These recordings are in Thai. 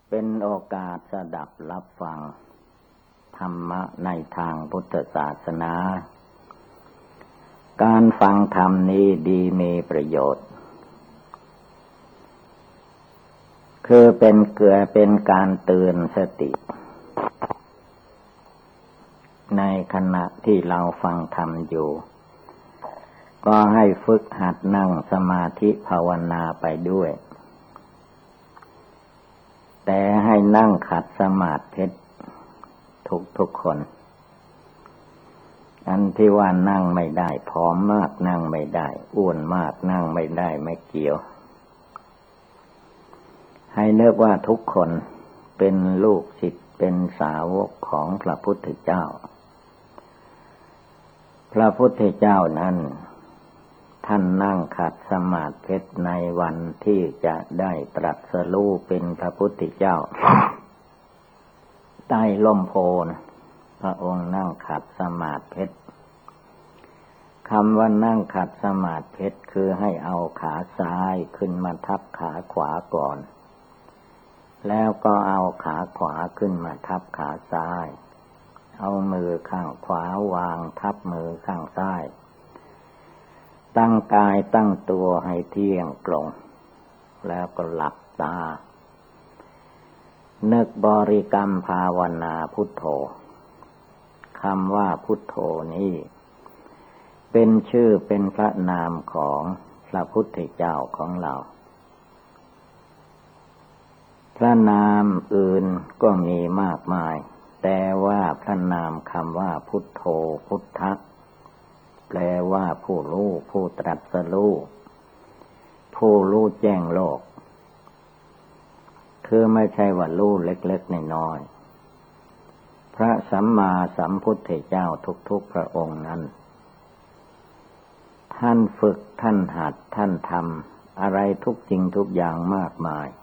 เป็นโอกาสสดับรับฟังธรรมะในทางพุทธศาสนาการฟังธรรมนี้ดีมีประโยชน์คือเป็นการเตือนสติในขณะที่เราฟังธรรมอยู่ก็ให้ฝึกหัดนั่งสมาธิภาวนาไปด้วยแต่ให้นั่งขัดสมาธิทุกคนอันที่ว่านั่งไม่ได้ผอมมากนั่งไม่ได้อ้วนมากนั่งไม่ได้ไม่เกี่ยวให้นึกว่าทุกคนเป็นลูกศิษย์เป็นสาวกของพระพุทธเจ้าพระพุทธเจ้านั้นท่านนั่งขัดสมาธิในวันที่จะได้ตรัสรู้เป็นพระพุทธเจ้าใต้ร่มโพธิ์พระองค์นั่งขัดสมาธิคำว่านั่งขัดสมาธิคือให้เอาขาซ้ายขึ้นมาทับขาขวาก่อนแล้วก็เอาขาขวาขึ้นมาทับขาซ้ายเอามือข้างขวาวางทับมือข้างซ้ายตั้งกายตั้งตัวให้เที่ยงตรงแล้วก็หลับตานึกบริกรรมภาวนาพุทโธคำว่าพุทโธนี้เป็นชื่อเป็นพระนามของพระพุทธเจ้าของเราพระนามอื่นก็มีมากมายแต่ว่าพระนามคำว่าพุทโธพุทธะแปลว่าผู้รู้ผู้ตรัสรู้ผู้รู้แจ้งโลกคือไม่ใช่ว่ารู้เล็กๆน้อยๆพระสัมมาสัมพุทธเจ้าทุกๆพระองค์นั้นท่านฝึกท่านหัดท่านทำอะไรทุกสิ่งทุกอย่างมากมาย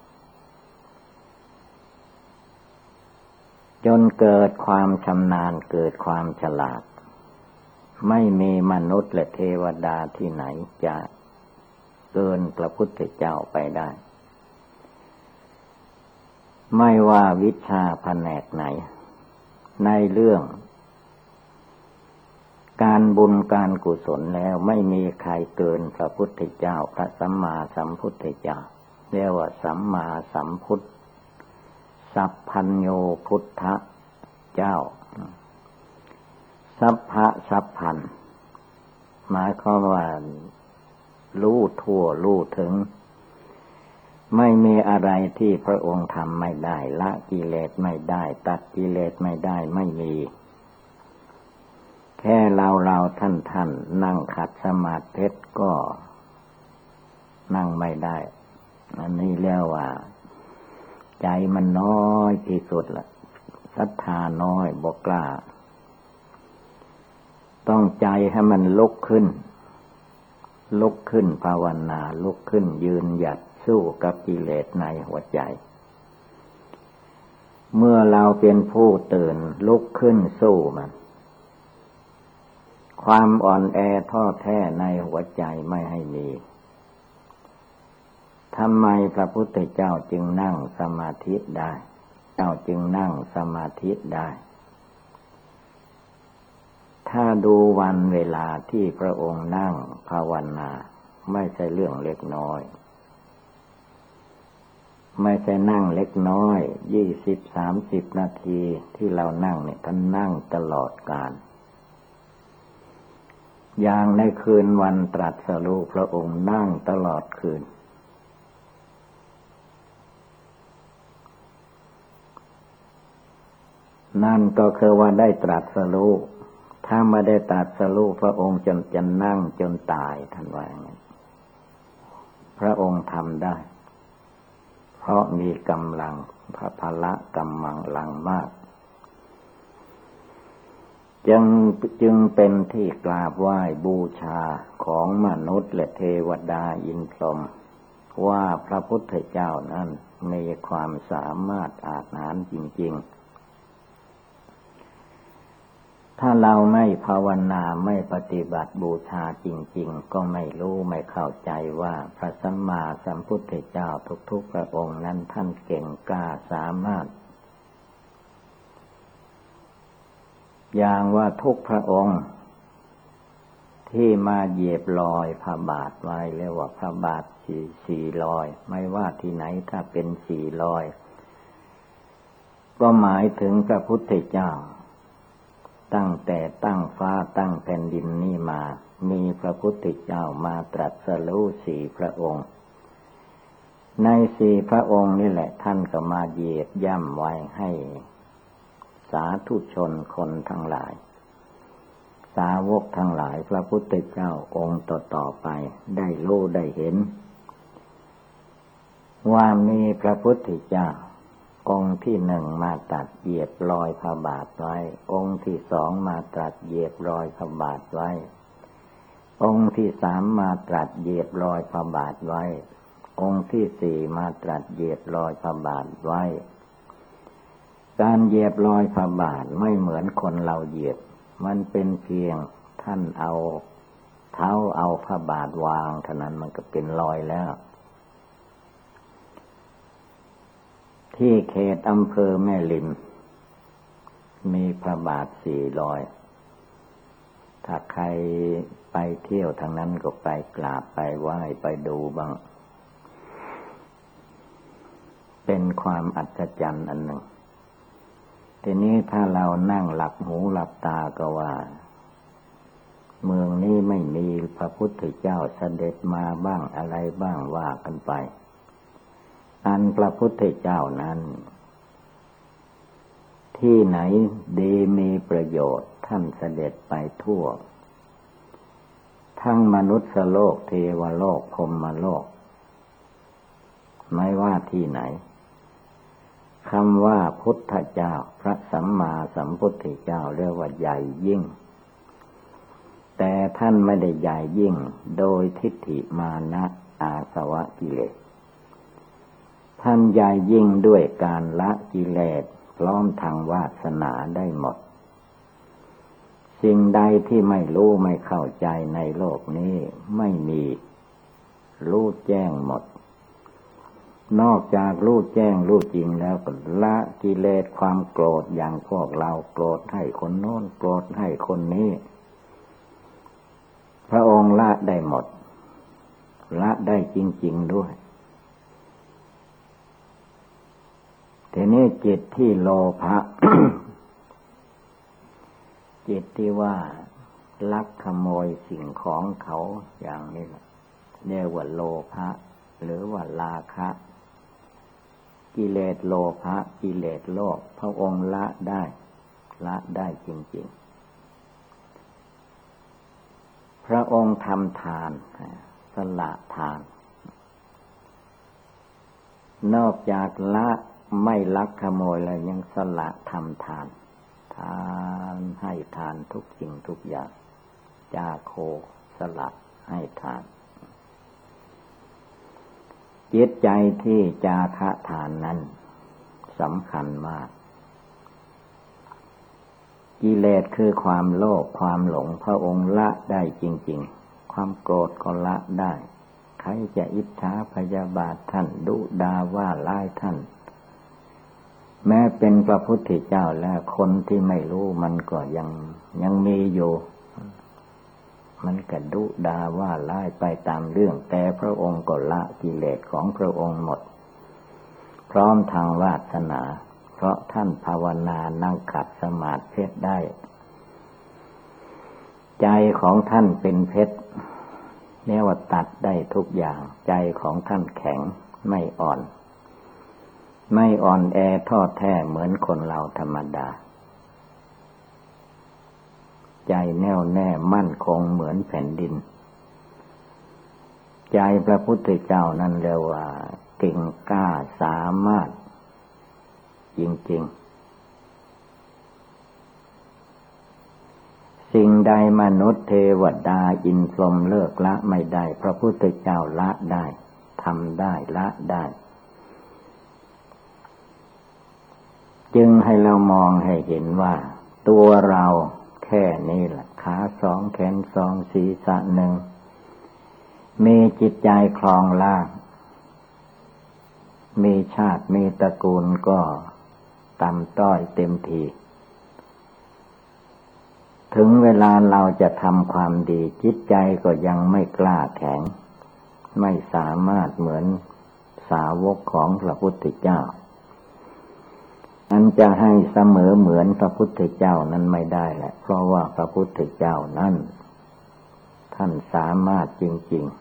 จนเกิดความชำนาญเกิดความฉลาดไม่มีมนุษย์และเทวดาที่ไหนจะเกินพระพุทธเจ้าไปได้ไม่ว่าวิชาแผนกไหนในเรื่องการบุญการกุศลแล้วไม่มีใครเกินพระพุทธเจ้าพระสัมมาสัมพุทธเจ้าเรียกว่าสัมมาสัมพุทธสัพพัญโญพุทธเจ้าสัพพะสัพพันธ์หมายความว่ารู้ทั่วรู้ถึงไม่มีอะไรที่พระองค์ทำไม่ได้ละกิเลสไม่ได้ตัดกิเลสไม่ได้ไม่มีแค่เราท่านนั่งขัดสมาธิก็นั่งไม่ได้อันนี้เรียกว่าใจมันน้อยที่สุดละศรัทธาน้อยบ่กล้าต้องใจให้มันลุกขึ้นภาวนาลุกขึ้นยืนหยัดสู้กับกิเลสในหัวใจเมื่อเราเป็นผู้ตื่นลุกขึ้นสู้มันความอ่อนแอท้อแท้ในหัวใจไม่ให้มีทำไมพระพุทธเจ้าจึงนั่งสมาธิได้เจ้าจึงนั่งสมาธิได้ถ้าดูวันเวลาที่พระองค์นั่งภาวนาไม่ใช่เรื่องเล็กน้อยไม่ใช่นั่งเล็กน้อย20-30 นาทีที่เรานั่งเนี่ยท่านนั่งตลอดกาลอย่างในคืนวันตรัสรู้พระองค์นั่งตลอดคืนนั่นก็คือว่าได้ตรัสรู้ถ้าไม่ได้ตรัสรู้พระองค์จะนั่งจนตายท่านว่าอย่างนั้นพระองค์ทำได้เพราะมีกำลังพละกำลังมากจึงเป็นที่กราบไหว้บูชาของมนุษย์และเทวดาอินทร์พรหมว่าพระพุทธเจ้านั้นมีความสามารถอาจหาญจริงๆถ้าเราไม่ภาวนาไม่ปฏิบัติบูชาจริงๆก็ไม่รู้ไม่เข้าใจว่าพระสัมมาสัมพุทธเจ้าทุกๆพระองค์นั้นท่านเก่งกล้าสามารถอย่างว่าทุกพระองค์ที่มาเหยียบรอยพระบาทไว้เรียกว่าพระบาทสี่รอยไม่ว่าที่ไหนถ้าเป็นสี่รอยก็หมายถึงพระพุทธเจ้าตั้งแต่ตั้งฟ้าตั้งแผ่นดินนี่มามีพระพุทธเจ้ามาตรัสรู้สี่พระองค์ในสี่พระองค์นี่แหละท่านก็มาเหยียบย่ำไว้ให้สาธุชนคนทั้งหลายสาวกทั้งหลายพระพุทธเจ้าองค์ต่อๆไปได้รู้ได้เห็นว่ามีพระพุทธเจ้าองค์ที่หนึ่งมาตรัสเหยียบรอยพระบาทไว้องค์ที่สองมาตรัสเหยียบรอยพระบาทไว้องค์ที่สามมาตรัสเหยียบรอยพระบาทไว้องค์ที่สี่มาตรัสเหยียบรอยพระบาทไว้การเหยียบรอยพระบาทไม่เหมือนคนเราเหยียบมันเป็นเพียงท่านเอาเท้าเอาพระบาทวางเท่านั้นมันก็เป็นรอยแล้วที่เขตอำเภอแม่ริมมีพระบาทสี่รอยถ้าใครไปเที่ยวทางนั้นก็ไปกราบไปไหว้ไปดูบ้างเป็นความอัศจรรย์อันหนึ่งทีนี้ถ้าเรานั่งหลับหูหลับตาก็ว่าเมืองนี้ไม่มีพระพุทธเจ้าเสด็จมาบ้างอะไรบ้างว่ากันไปอันพระพุทธเจ้านั้นที่ไหนดีมีประโยชน์ท่านเสด็จไปทั่วทั้งมนุษย์โลกเทวโลกพรหมโลกไม่ว่าที่ไหนคำว่าพุทธเจ้าพระสัมมาสัมพุทธเจ้าเรียกว่าใหญ่ยิ่งแต่ท่านไม่ได้ใหญ่ยิ่งโดยทิฏฐิมานะอาสวะกิเลสท่านใหญ่ยิ่งด้วยการละกิเลสพร้อมทางวาสนาได้หมดสิ่งใดที่ไม่รู้ไม่เข้าใจในโลกนี้ไม่มีรู้แจ้งหมดนอกจากรู้แจ้งรู้จริงแล้วก็ละกิเลสความโกรธอย่างพวกเราโกรธให้คนโน้นโกรธให้คนนี้พระองค์ละได้หมดละได้จริงๆด้วยทีนี้จิตที่โลภะ จิตที่ว่าลักขโมยสิ่งของเขาอย่างนี้เรียกว่าโลภะหรือว่าราคะกิเลสโลภะกิเลสโลภพระองค์ละได้จริงๆพระองค์ทำทานสละทานนอกจากละไม่ลักขโมยแล้วยังสละทำทานให้ทานทุกสิ่งทุกอย่างจาโคสละให้ทานจิตใจที่จาคะทานนั้นสำคัญมากกิเลสคือความโลภความหลงพระองค์ละได้จริงๆความโกรธก็ละได้ใครจะอิจฉาพยาบาทท่านดุดาว่าร้ายท่านแม้เป็นพระพุทธเจ้าแล้วคนที่ไม่รู้มันก็ยังมีอยู่มันก็ดุดาว่าร้ายไปตามเรื่องแต่พระองค์ก็ละกิเลสของพระองค์หมดพร้อมทางวาสนาเพราะท่านภาวนานั่งขัดสมาธิได้ใจของท่านเป็นเพชรเรียกว่าตัดได้ทุกอย่างใจของท่านแข็งไม่อ่อนแอท้อแท้เหมือนคนเราธรรมดาใจแน่วแน่มั่นคงเหมือนแผ่นดินใจพระพุทธเจ้านั่นเรียกว่าเก่งกล้าสามารถจริงๆสิ่งใดมนุษย์เทวดาอินทร์พรหมเลิกละไม่ได้พระพุทธเจ้าละได้ทำได้ละได้จึงให้เรามองให้เห็นว่าตัวเราแค่นี้แหละขาสองแขนสองศีรษะหนึ่งมีจิตใจครองล่างมีชาติมีตระกูลก็ต่ำต้อยเต็มทีถึงเวลาเราจะทำความดีจิตใจก็ยังไม่กล้าแข็งไม่สามารถเหมือนสาวกของพระพุทธเจ้าอันจะให้เสมอเหมือนพระพุทธเจ้านั้นไม่ได้แหละเพราะว่าพระพุทธเจ้านั้นท่านสามารถจริง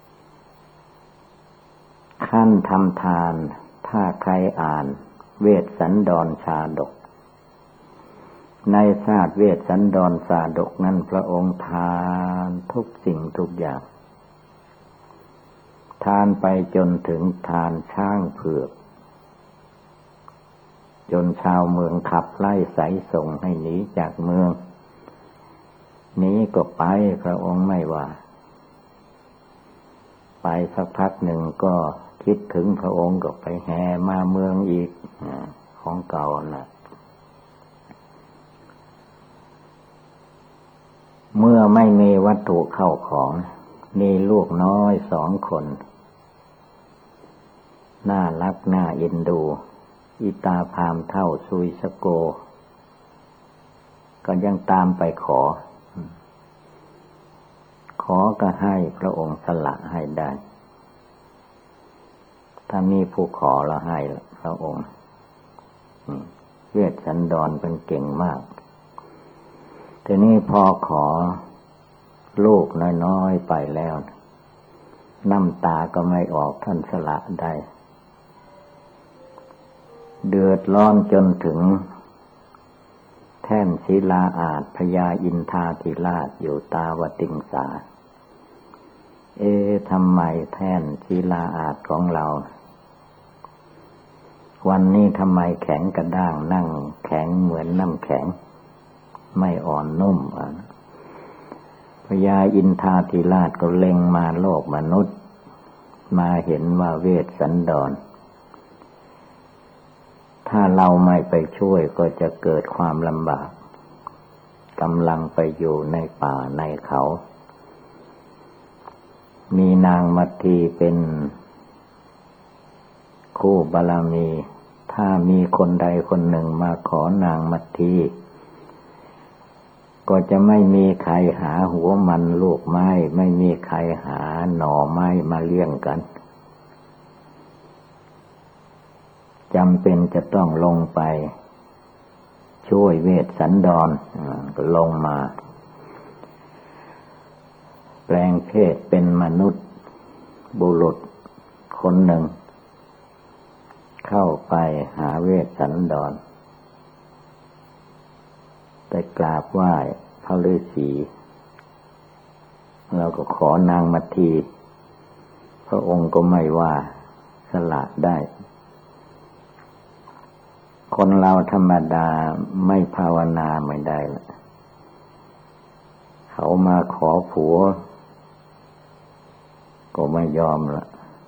ๆขั้นทำทานถ้าใครอ่านเวสสันดรชาดกในชาติเวสสันดรชาดกนั้นพระองค์ทานทุกสิ่งทุกอย่างทานไปจนถึงทานช้างเผือกจนชาวเมืองขับไล่ไสส่งให้หนีจากเมืองหนีก็ไปพระองค์ไม่ว่าไปสักพักหนึ่งก็คิดถึงพระองค์ก็ไปแห่มาเมืองอีกของเก่าน่ะเมื่อไม่มีวัตถุเข้าของมีลูกน้อย2 คนน่ารักน่าเอ็นดูอิตาพามเท่าซุยสโกก็ยังตามไปขอก็ให้พระองค์สละให้ได้ถ้ามีผู้ขอแล้วให้พระองค์เวสสันดรเป็นเก่งมากทีนี้พอขอลูกน้อยๆไปแล้วน้ำตาก็ไม่ออกท่านสละได้เดือดร้อนจนถึงแท่นศิลาอาสน์พญาอินทาธิราชอยู่ตาวติงสาทำไมแท่นศิลาอาสน์ของเราวันนี้ทำไมแข็งกระด้างนั่งแข็งเหมือนน้ำแข็งไม่อ่อนนุ่มพญาอินทาธิราชก็เล็งมาโลกมนุษย์มาเห็นว่าเวสสันดรถ้าเราไม่ไปช่วยก็จะเกิดความลำบากกำลังไปอยู่ในป่าในเขามีนางมัททีเป็นคู่บารมีถ้ามีคนใดคนหนึ่งมาขอนางมัททีก็จะไม่มีใครหาหัวมันลูกไม้ไม่มีใครหาหน่อไม้มาเลี้ยงกันจำเป็นจะต้องลงไปช่วยเวสสันดรก็ลงมาแปลงเพศเป็นมนุษย์บุรุษคนหนึ่งเข้าไปหาเวสสันดรไปกราบไหว้พระฤาษีแล้วก็ขอนางมัททีพระองค์ก็ไม่ว่าสละได้คนเราธรรมดาไม่ภาวนาไม่ได้ละเขามาขอผัวก็ไม่ยอมละ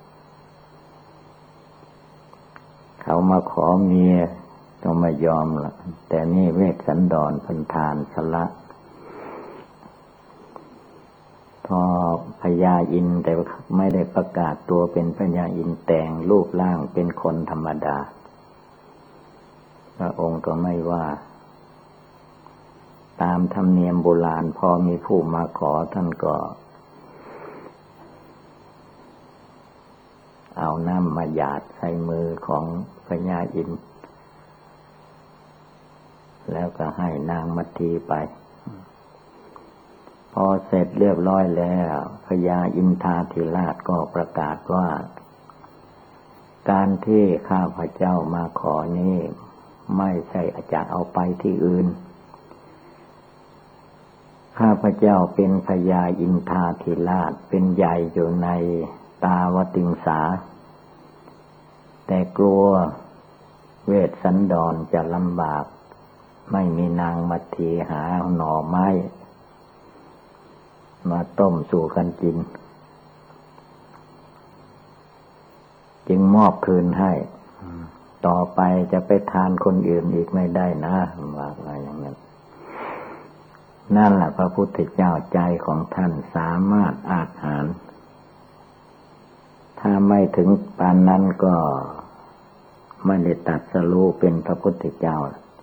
เขามาขอเมียก็ไม่ยอมละแต่นี่เวสสันดรเพิ่นทานสละพอพญาอินทร์แต่ไม่ได้ประกาศตัวเป็นพญาอินทร์แต่งรูปร่างเป็นคนธรรมดาพระองค์ก็ไม่ว่าตามธรรมเนียมโบราณพอมีผู้มาขอท่านก็เอาน้ำมาหยาดใส่มือของพญาอินทร์แล้วก็ให้นางมัททีไปพอเสร็จเรียบร้อยแล้วพญาอินทาธิราชก็ประกาศว่าการที่ข้าพเจ้ามาขอนี้ไม่ใช่จะเอาไปที่อื่นข้าพเจ้าเป็นพญาอินทาธิราชเป็นใหญ่อยู่ในตาวติงสาแต่กลัวเวสสันดรจะลำบากไม่มีนางมัททีหาหน่อไม้มาต้มสู่กันกินจึงมอบคืนให้ต่อไปจะไปทานคนอื่นอีกไม่ได้นะว่าอย่างนั้นนั่นแหละพระพุทธเจ้าใจของท่านสามารถอาจหาญถ้าไม่ถึงปานนั้นก็ไม่ได้ตรัสรู้เป็นพระพุทธเจ้า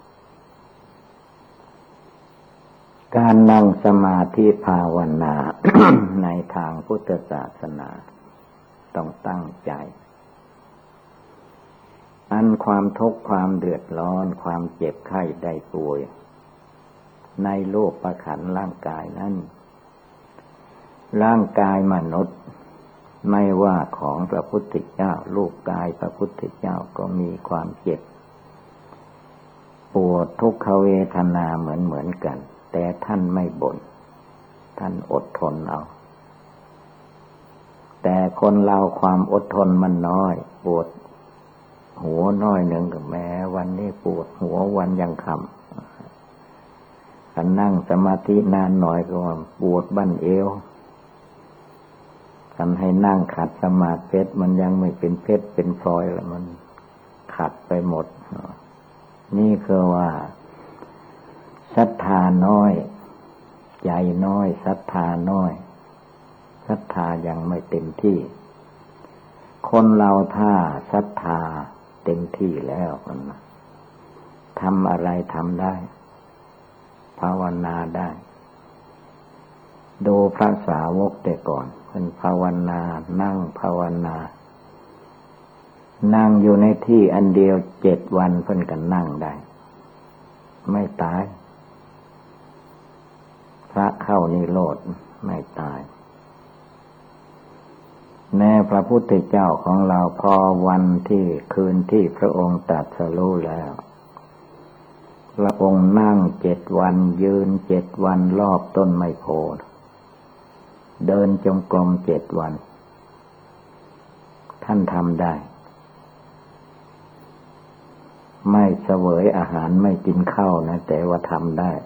การนั่งสมาธิภาวนา ในทางพุทธศาสนาต้องตั้งใจอันความทุกข์ความเดือดร้อนความเจ็บไข้ได้ป่วยในโลกประขันร่างกายนั้นร่างกายมนุษย์ไม่ว่าของพระพุทธเจ้ารูปกายพระพุทธเจ้าก็มีความเจ็บปวดทุกขเวทนาเหมือนกันแต่ท่านไม่บ่นท่านอดทนเอาแต่คนเราความอดทนมันน้อยปวดหัวน้อยหนึ่งก็แม้วันนี้ปวดหัววันยังค่ำถ้านั่งสมาธินานหน่อยก็ปวดบั้นเอวทำให้นั่งขัดสมาธิมันยังไม่เป็นเพชรเป็นพลอยแล้วมันขัดไปหมดนี่คือว่าศรัทธาน้อยใจน้อยศรัทธาน้อยศรัทธายังไม่เต็มที่คนเราถ้าศรัทธาเต็มที่แล้วมันทำอะไรทำได้ภาวนาได้ดูพระสาวกแต่ก่อนเพิ่นภาวนานั่งภาวนานั่งอยู่ในที่อันเดียว7 วันเพิ่นก็นั่งได้ไม่ตายพระเข้านิโรธไม่ตายแม้พระพุทธเจ้าของเราพอวันที่คืนที่พระองค์ตรัสรู้แล้วพระองค์นั่ง7 วันยืน7 วันรอบต้นไมโพธิ์เดินจงกรม7 วันท่านทำได้ไม่เสวยอาหารไม่กินข้าวนะแต่ว่าทำได้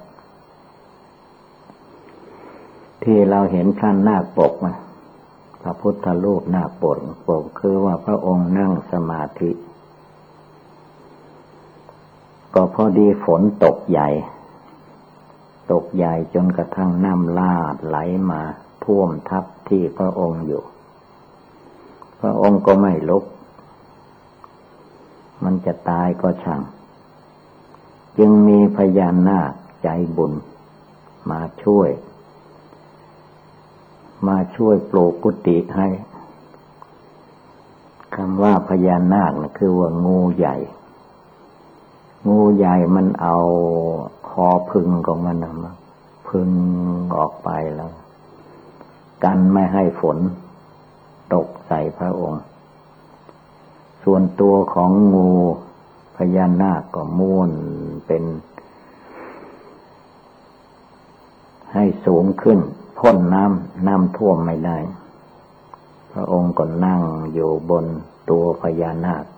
ที่เราเห็นท่านนาคปกนะพระพุทธรูปนาคปกคือว่าพระองค์นั่งสมาธิก็พอดีฝนตกใหญ่จนกระทั่งน้ำลาดไหลมาท่วมทับที่พระองค์อยู่พระองค์ก็ไม่ลุกมันจะตายก็ช่างจึงมีพญานาคใจบุญมาช่วยปลูกกุฏิให้คำว่าพญานาคนะคือว่างูใหญ่มันเอาคอพึงของมันมาพึงออกไปแล้วกันไม่ให้ฝนตกใส่พระองค์ส่วนตัวของงูพญานาคก็ม้วนเป็นให้สูงขึ้นพ้นน้ำท่วมไม่ได้พระองค์ก็นั่งอยู่บนตัวพญานาค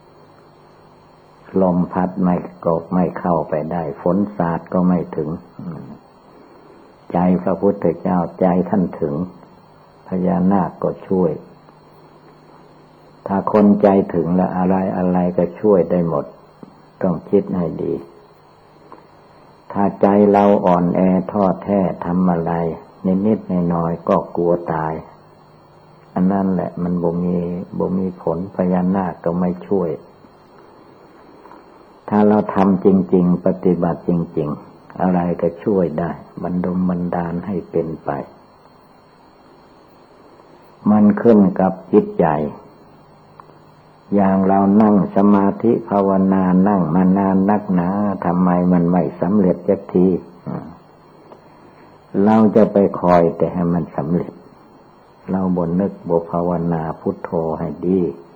ลมพัดไม่เข้าไปได้ฝนสาดก็ไม่ถึงใจพระพุทธเจ้าใจท่านถึงพญานาคก็ช่วยถ้าคนใจถึงแล้วอะไรก็ช่วยได้หมดต้องคิดให้ดีถ้าใจเราอ่อนแอท้อแท้ทำอะไรนิดๆน้อยๆก็กลัวตายอันนั้นแหละมันบ่มีผลพญานาคก็ไม่ช่วยถ้าเราทำจริงๆปฏิบัติจริงๆอะไรก็ช่วยได้บันดาลให้เป็นไปมันขึ้นกับจิตใจอย่างเรานั่งสมาธิภาวนานั่งมานานนักหนาทำไมมันไม่สำเร็จสักทีเราจะไปคอยแต่ให้มันสำเร็จเราบ่นึกบ่ภาวนาพุทโธให้ดี